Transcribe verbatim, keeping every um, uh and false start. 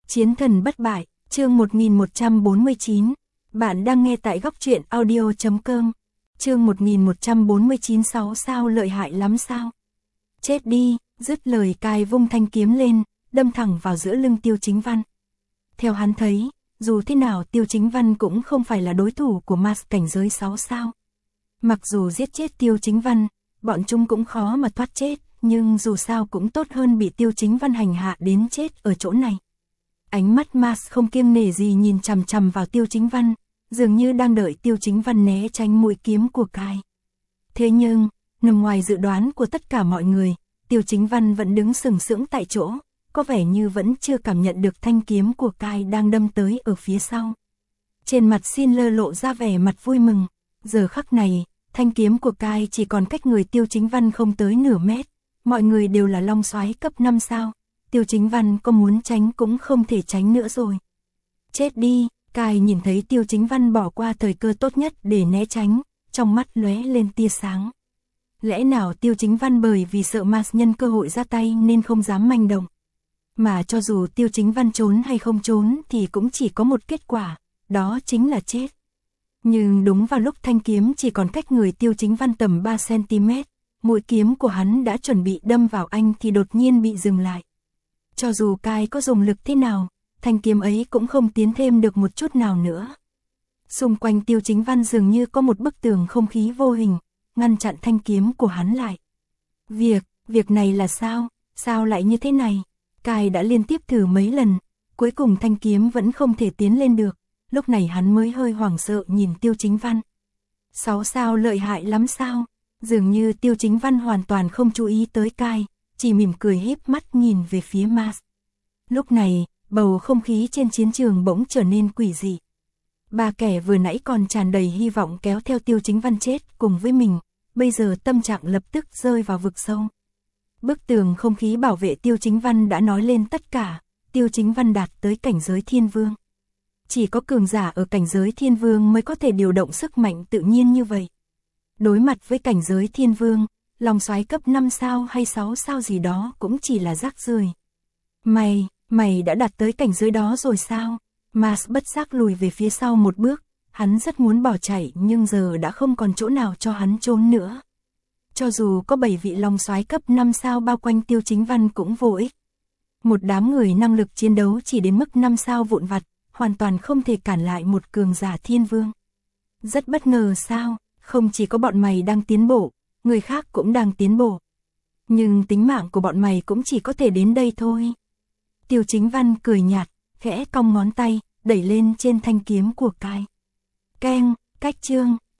Chiến thần bất bại, chương một nghìn một trăm bốn mươi chín. Bạn đang nghe tại góc truyện audio chấm com. Chương một nghìn một trăm bốn mươi chín. Sáu sao lợi hại lắm sao? Chết đi, dứt lời cai vung thanh kiếm lên, đâm thẳng vào giữa lưng Tiêu Chính Văn. Theo hắn thấy, dù thế nào Tiêu Chính Văn cũng không phải là đối thủ của Mars cảnh giới sáu sao. Mặc dù giết chết Tiêu Chính Văn, bọn chúng cũng khó mà thoát chết, nhưng dù sao cũng tốt hơn bị Tiêu Chính Văn hành hạ đến chết ở chỗ này. Ánh mắt Mars không kiêng nể gì nhìn chằm chằm vào Tiêu Chính Văn, dường như đang đợi Tiêu Chính Văn né tránh mũi kiếm của cai. Thế nhưng, nằm ngoài dự đoán của tất cả mọi người, Tiêu Chính Văn vẫn đứng sừng sững tại chỗ, có vẻ như vẫn chưa cảm nhận được thanh kiếm của cai đang đâm tới ở phía sau. Trên mặt xin lơ lộ ra vẻ mặt vui mừng, giờ khắc này, thanh kiếm của cai chỉ còn cách người Tiêu Chính Văn không tới nửa mét, mọi người đều là long soái cấp năm sao. Tiêu Chính Văn có muốn tránh cũng không thể tránh nữa rồi. Chết đi, cai nhìn thấy Tiêu Chính Văn bỏ qua thời cơ tốt nhất để né tránh, trong mắt lóe lên tia sáng. Lẽ nào Tiêu Chính Văn bởi vì sợ Mars nhân cơ hội ra tay nên không dám manh động. Mà cho dù Tiêu Chính Văn trốn hay không trốn thì cũng chỉ có một kết quả, đó chính là chết. Nhưng đúng vào lúc thanh kiếm chỉ còn cách người Tiêu Chính Văn tầm ba xăng-ti-mét, mũi kiếm của hắn đã chuẩn bị đâm vào anh thì đột nhiên bị dừng lại. Cho dù cai có dùng lực thế nào, thanh kiếm ấy cũng không tiến thêm được một chút nào nữa. Xung quanh Tiêu Chính Văn dường như có một bức tường không khí vô hình, ngăn chặn thanh kiếm của hắn lại. Việc, việc này là sao, sao lại như thế này? Cai đã liên tiếp thử mấy lần, cuối cùng thanh kiếm vẫn không thể tiến lên được, lúc này hắn mới hơi hoảng sợ nhìn Tiêu Chính Văn. Sáu sao lợi hại lắm sao? Dường như Tiêu Chính Văn hoàn toàn không chú ý tới cai, chỉ mỉm cười híp mắt nhìn về phía Mars. Lúc này, bầu không khí trên chiến trường bỗng trở nên quỷ dị. Ba kẻ vừa nãy còn tràn đầy hy vọng kéo theo Tiêu Chính Văn chết cùng với mình, bây giờ tâm trạng lập tức rơi vào vực sâu. Bức tường không khí bảo vệ Tiêu Chính Văn đã nói lên tất cả, Tiêu Chính Văn đạt tới cảnh giới thiên vương. Chỉ có cường giả ở cảnh giới thiên vương mới có thể điều động sức mạnh tự nhiên như vậy. Đối mặt với cảnh giới thiên vương, long soái cấp năm sao hay sáu sao gì đó cũng chỉ là rác rưởi. Mày, mày đã đạt tới cảnh giới đó rồi sao? Mars bất giác lùi về phía sau một bước, hắn rất muốn bỏ chạy nhưng giờ đã không còn chỗ nào cho hắn trốn nữa. Cho dù có bảy vị long soái cấp năm sao bao quanh Tiêu Chính Văn cũng vô ích. Một đám người năng lực chiến đấu chỉ đến mức năm sao vụn vặt, hoàn toàn không thể cản lại một cường giả thiên vương. Rất bất ngờ sao, không chỉ có bọn mày đang tiến bộ, người khác cũng đang tiến bộ. Nhưng tính mạng của bọn mày cũng chỉ có thể đến đây thôi. Tiêu Chính Văn cười nhạt, khẽ cong ngón tay, đẩy lên trên thanh kiếm của cai. Keng, cách chương,